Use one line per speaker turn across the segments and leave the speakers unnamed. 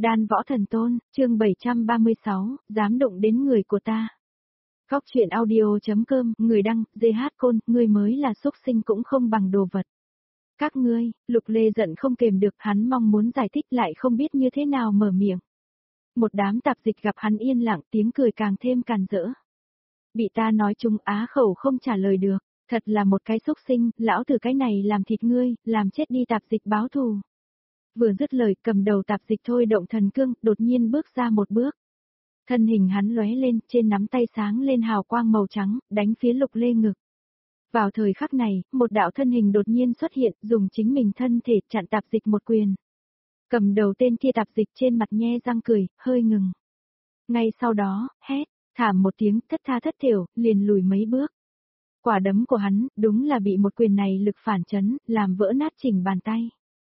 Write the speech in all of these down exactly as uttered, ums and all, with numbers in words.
Đan Võ Thần Tôn, chương bảy trăm ba mươi sáu, dám động đến người của ta. Góc truyện audio.com, người đăng, giê hát Côn, ngươi mới là xúc sinh cũng không bằng đồ vật. Các ngươi, Lục Lê giận không kềm được, hắn mong muốn giải thích lại không biết như thế nào mở miệng. Một đám tạp dịch gặp hắn yên lặng, tiếng cười càng thêm càn rỡ. Bị ta nói chung á khẩu không trả lời được, thật là một cái xúc sinh, lão từ cái này làm thịt ngươi, làm chết đi tạp dịch báo thù. Vừa dứt lời, cầm đầu tạp dịch thôi động thần cương, đột nhiên bước ra một bước. Thân hình hắn lóe lên, trên nắm tay sáng lên hào quang màu trắng, đánh phía Lục Lê ngực. Vào thời khắc này, một đạo thân hình đột nhiên xuất hiện, dùng chính mình thân thể chặn tạp dịch một quyền. Cầm đầu tên kia tạp dịch trên mặt nhe răng cười, hơi ngừng. Ngay sau đó, hét, thảm một tiếng, thất tha thất thểu, liền lùi mấy bước. Quả đấm của hắn, đúng là bị một quyền này lực phản chấn, làm vỡ nát chỉnh bàn tay.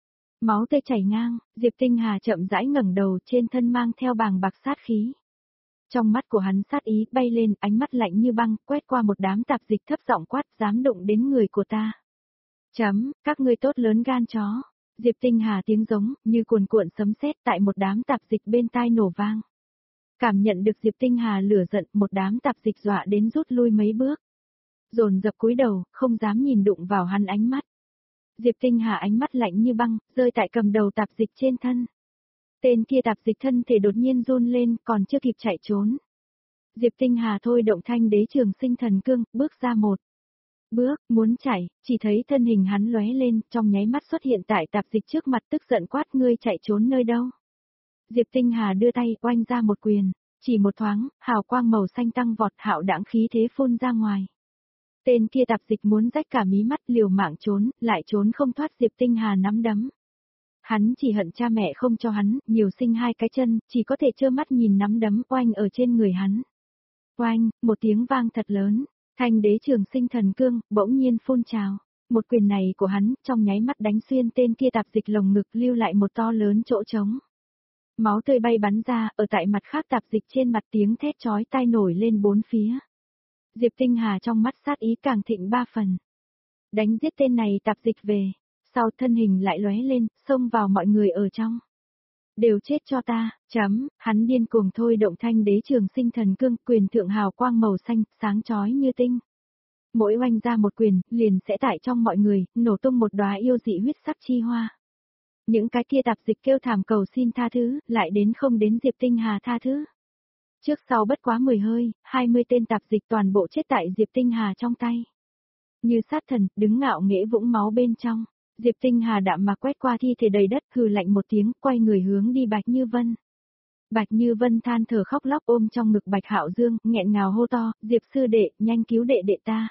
Máu tươi chảy ngang, Diệp Tinh Hà chậm rãi ngẩng đầu, trên thân mang theo bàng bạc sát khí. Trong mắt của hắn sát ý bay lên, ánh mắt lạnh như băng, quét qua một đám tạp dịch thấp giọng quát, dám đụng đến người của ta. Chấm, các ngươi tốt lớn gan chó. Diệp Tinh Hà tiếng giống, như cuồn cuộn sấm sét tại một đám tạp dịch bên tai nổ vang. Cảm nhận được Diệp Tinh Hà lửa giận, một đám tạp dịch dọa đến rút lui mấy bước. Dồn dập cúi đầu, không dám nhìn đụng vào hắn ánh mắt. Diệp Tinh Hà ánh mắt lạnh như băng, rơi tại cầm đầu tạp dịch trên thân. Tên kia tạp dịch thân thể đột nhiên run lên, còn chưa kịp chạy trốn. Diệp Tinh Hà thôi động thanh đế trường sinh thần cương, bước ra một bước, muốn chạy, chỉ thấy thân hình hắn lóe lên, trong nháy mắt xuất hiện tại tạp dịch trước mặt, tức giận quát, ngươi chạy trốn nơi đâu. Diệp Tinh Hà đưa tay, oanh ra một quyền, chỉ một thoáng, hào quang màu xanh tăng vọt, hạo đãng khí thế phun ra ngoài. Tên kia tạp dịch muốn rách cả mí mắt, liều mạng trốn, lại trốn không thoát Diệp Tinh Hà nắm đấm. Hắn chỉ hận cha mẹ không cho hắn, nhiều sinh hai cái chân, chỉ có thể trơ mắt nhìn nắm đấm oanh ở trên người hắn. Oanh, một tiếng vang thật lớn, thanh đế trường sinh thần cương, bỗng nhiên phun trào. Một quyền này của hắn, trong nháy mắt đánh xuyên tên kia tạp dịch lồng ngực, lưu lại một to lớn chỗ trống. Máu tươi bay bắn ra, ở tại mặt khác tạp dịch trên mặt, tiếng thét chói tai nổi lên bốn phía. Diệp Tinh Hà trong mắt sát ý càng thịnh ba phần. Đánh giết tên này tạp dịch về, sau thân hình lại lóe lên, xông vào mọi người ở trong. Đều chết cho ta, chấm, hắn điên cuồng thôi động thanh đế trường sinh thần cương, quyền thượng hào quang màu xanh, sáng chói như tinh. Mỗi oanh ra một quyền, liền sẽ tại trong mọi người, nổ tung một đóa yêu dị huyết sắc chi hoa. Những cái kia tạp dịch kêu thảm cầu xin tha thứ, lại đến không đến Diệp Tinh Hà tha thứ. Trước sau bất quá mười hơi, hai mươi tên tạp dịch toàn bộ chết tại Diệp Tinh Hà trong tay. Như sát thần, đứng ngạo nghễ vũng máu bên trong, Diệp Tinh Hà đạm mà quét qua thi thể đầy đất, hừ lạnh một tiếng, quay người hướng đi Bạch Như Vân. Bạch Như Vân than thở khóc lóc ôm trong ngực Bạch Hạo Dương, nghẹn ngào hô to, Diệp sư đệ, nhanh cứu đệ đệ ta.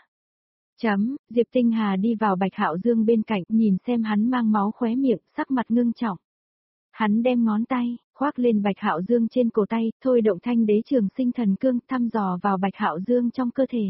Chấm, Diệp Tinh Hà đi vào Bạch Hạo Dương bên cạnh, nhìn xem hắn mang máu khóe miệng, sắc mặt ngưng trọng. Hắn đem ngón tay, khoác lên Bạch Hạo Dương trên cổ tay, thôi động thanh đế trường sinh thần cương, thăm dò vào Bạch Hạo Dương trong cơ thể.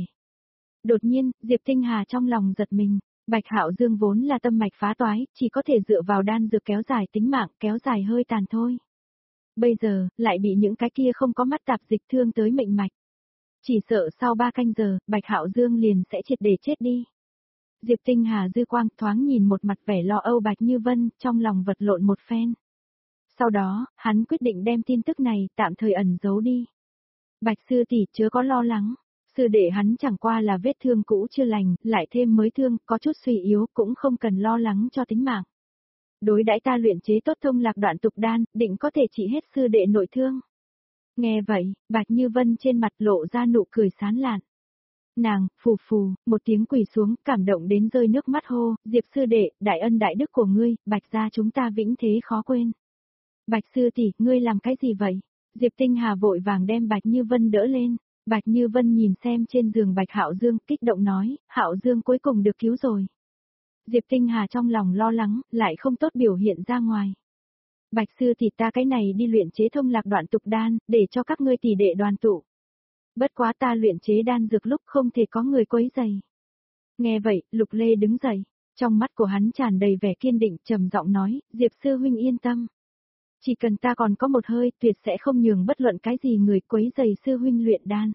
Đột nhiên, Diệp Tinh Hà trong lòng giật mình, Bạch Hạo Dương vốn là tâm mạch phá toái, chỉ có thể dựa vào đan dược kéo dài tính mạng, kéo dài hơi tàn thôi. Bây giờ, lại bị những cái kia không có mắt tạp dịch thương tới mệnh mạch. Chỉ sợ sau ba canh giờ, Bạch Hạo Dương liền sẽ triệt để chết đi. Diệp Tinh Hà dư quang thoáng nhìn một mặt vẻ lo âu Bạch Như Vân, trong lòng vật lộn một phen. Sau đó, hắn quyết định đem tin tức này tạm thời ẩn giấu đi. Bạch sư tỷ chớ có lo lắng, sư đệ hắn chẳng qua là vết thương cũ chưa lành, lại thêm mới thương, có chút suy yếu, cũng không cần lo lắng cho tính mạng. Đối đãi ta luyện chế tốt thông lạc đoạn tục đan, định có thể trị hết sư đệ nội thương. Nghe vậy, Bạch Như Vân trên mặt lộ ra nụ cười sán lạn. Nàng, phù phù, một tiếng quỳ xuống, cảm động đến rơi nước mắt hô, Diệp sư đệ, đại ân đại đức của ngươi, Bạch gia chúng ta vĩnh thế khó quên. Bạch sư tỷ, ngươi làm cái gì vậy? Diệp Tinh Hà vội vàng đem Bạch Như Vân đỡ lên. Bạch Như Vân nhìn xem trên giường Bạch Hạo Dương, kích động nói, Hạo Dương cuối cùng được cứu rồi. Diệp Tinh Hà trong lòng lo lắng, lại không tốt biểu hiện ra ngoài. Bạch sư tỷ, ta cái này đi luyện chế thông lạc đoạn tục đan, để cho các ngươi tỷ đệ đoàn tụ. Bất quá ta luyện chế đan dược lúc không thể có người quấy rầy. Nghe vậy, Lục Lê đứng dậy, trong mắt của hắn tràn đầy vẻ kiên định, trầm giọng nói, Diệp sư huynh yên tâm. Chỉ cần ta còn có một hơi, tuyệt sẽ không nhường bất luận cái gì người quấy rầy sư huynh luyện đan.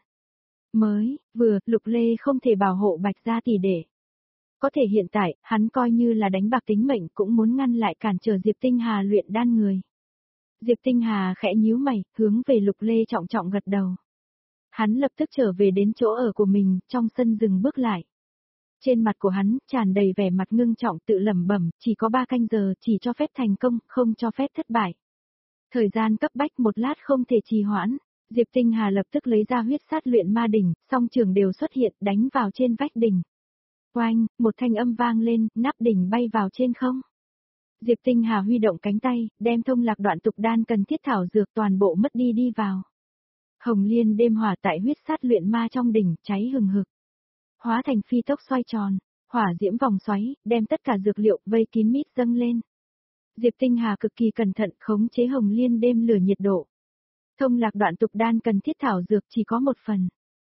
Mới, vừa, Lục Lê không thể bảo hộ Bạch gia tỷ đệ. Có thể hiện tại, hắn coi như là đánh bạc tính mệnh cũng muốn ngăn lại cản trở Diệp Tinh Hà luyện đan người. Diệp Tinh Hà khẽ nhíu mày, hướng về Lục Lê trọng trọng gật đầu. Hắn lập tức trở về đến chỗ ở của mình, trong sân dừng bước lại. Trên mặt của hắn, tràn đầy vẻ mặt ngưng trọng tự lẩm bẩm, chỉ có ba canh giờ, chỉ cho phép thành công, không cho phép thất bại. Thời gian cấp bách một lát không thể trì hoãn. Diệp Tinh Hà lập tức lấy ra huyết sát luyện ma đỉnh, song trường đều xuất hiện, đánh vào trên vách đỉnh. Oanh, một thanh âm vang lên, nắp đỉnh bay vào trên không. Diệp Tinh Hà huy động cánh tay, đem thông lạc đoạn tục đan cần thiết thảo dược toàn bộ mất đi đi vào. Hồng liên đêm hỏa tại huyết sát luyện ma trong đỉnh, cháy hừng hực. Hóa thành phi tốc xoay tròn, hỏa diễm vòng xoáy, đem tất cả dược liệu vây kín mít dâng lên. Diệp Tinh Hà cực kỳ cẩn thận khống chế hồng liên đêm lửa nhiệt độ. Thông lạc đoạn tục đan cần thiết thảo dược chỉ có một phần.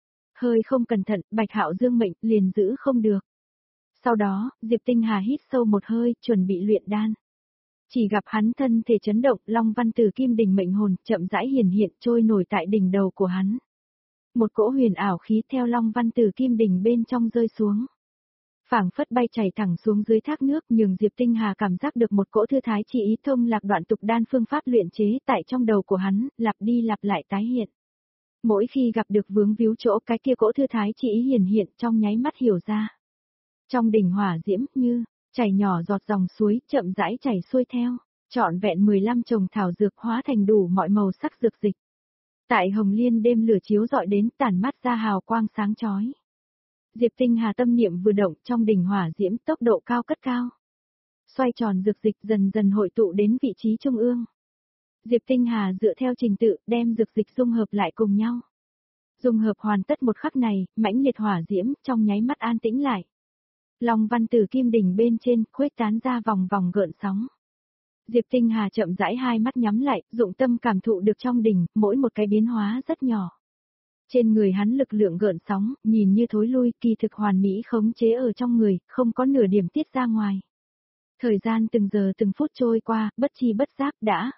Hơi không cẩn thận, Bạch Hạo Dương mệnh liền giữ không được. Sau đó, Diệp Tinh Hà hít sâu một hơi, chuẩn bị luyện đan. Chỉ gặp hắn thân thể chấn động, Long Văn Tử Kim Đỉnh mệnh hồn chậm rãi hiển hiện trôi nổi tại đỉnh đầu của hắn. Một cỗ huyền ảo khí theo Long Văn Tử Kim Đỉnh bên trong rơi xuống. Phảng phất bay chảy thẳng xuống dưới thác nước, nhường Diệp Tinh Hà cảm giác được một cỗ thư thái chỉ ý thông lạc đoạn tục đan phương pháp luyện chế tại trong đầu của hắn, lặp đi lặp lại tái hiện. Mỗi khi gặp được vướng víu chỗ, cái kia cỗ thư thái chỉ ý hiển hiện trong nháy mắt hiểu ra. Trong đỉnh hỏa diễm như chảy nhỏ giọt dòng suối, chậm rãi chảy xuôi theo, trọn vẹn mười lăm chồng thảo dược hóa thành đủ mọi màu sắc dược dịch. Tại hồng liên đêm lửa chiếu rọi đến, tản mắt ra hào quang sáng chói. Diệp Tinh Hà tâm niệm vừa động, trong đỉnh hỏa diễm tốc độ cao cất cao. Xoay tròn dược dịch dần dần hội tụ đến vị trí trung ương. Diệp Tinh Hà dựa theo trình tự, đem dược dịch dung hợp lại cùng nhau. Dung hợp hoàn tất một khắc này, mãnh liệt hỏa diễm trong nháy mắt an tĩnh lại. Long Văn Tử Kim Đỉnh bên trên khuếch tán ra vòng vòng gợn sóng. Diệp Tinh Hà chậm rãi hai mắt nhắm lại, dụng tâm cảm thụ được trong đỉnh, mỗi một cái biến hóa rất nhỏ. Trên người hắn lực lượng gợn sóng, nhìn như thối lui, kỳ thực hoàn mỹ khống chế ở trong người, không có nửa điểm tiết ra ngoài. Thời gian từng giờ từng phút trôi qua, bất chi bất giác đã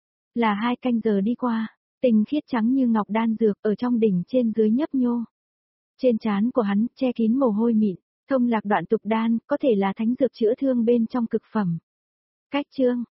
là hai canh giờ đi qua, tinh khiết trắng như ngọc đan dược ở trong đỉnh trên dưới nhấp nhô. Trên trán của hắn che kín mồ hôi mịn, thông lạc đoạn tục đan có thể là thánh dược chữa thương bên trong cực phẩm. Cách chương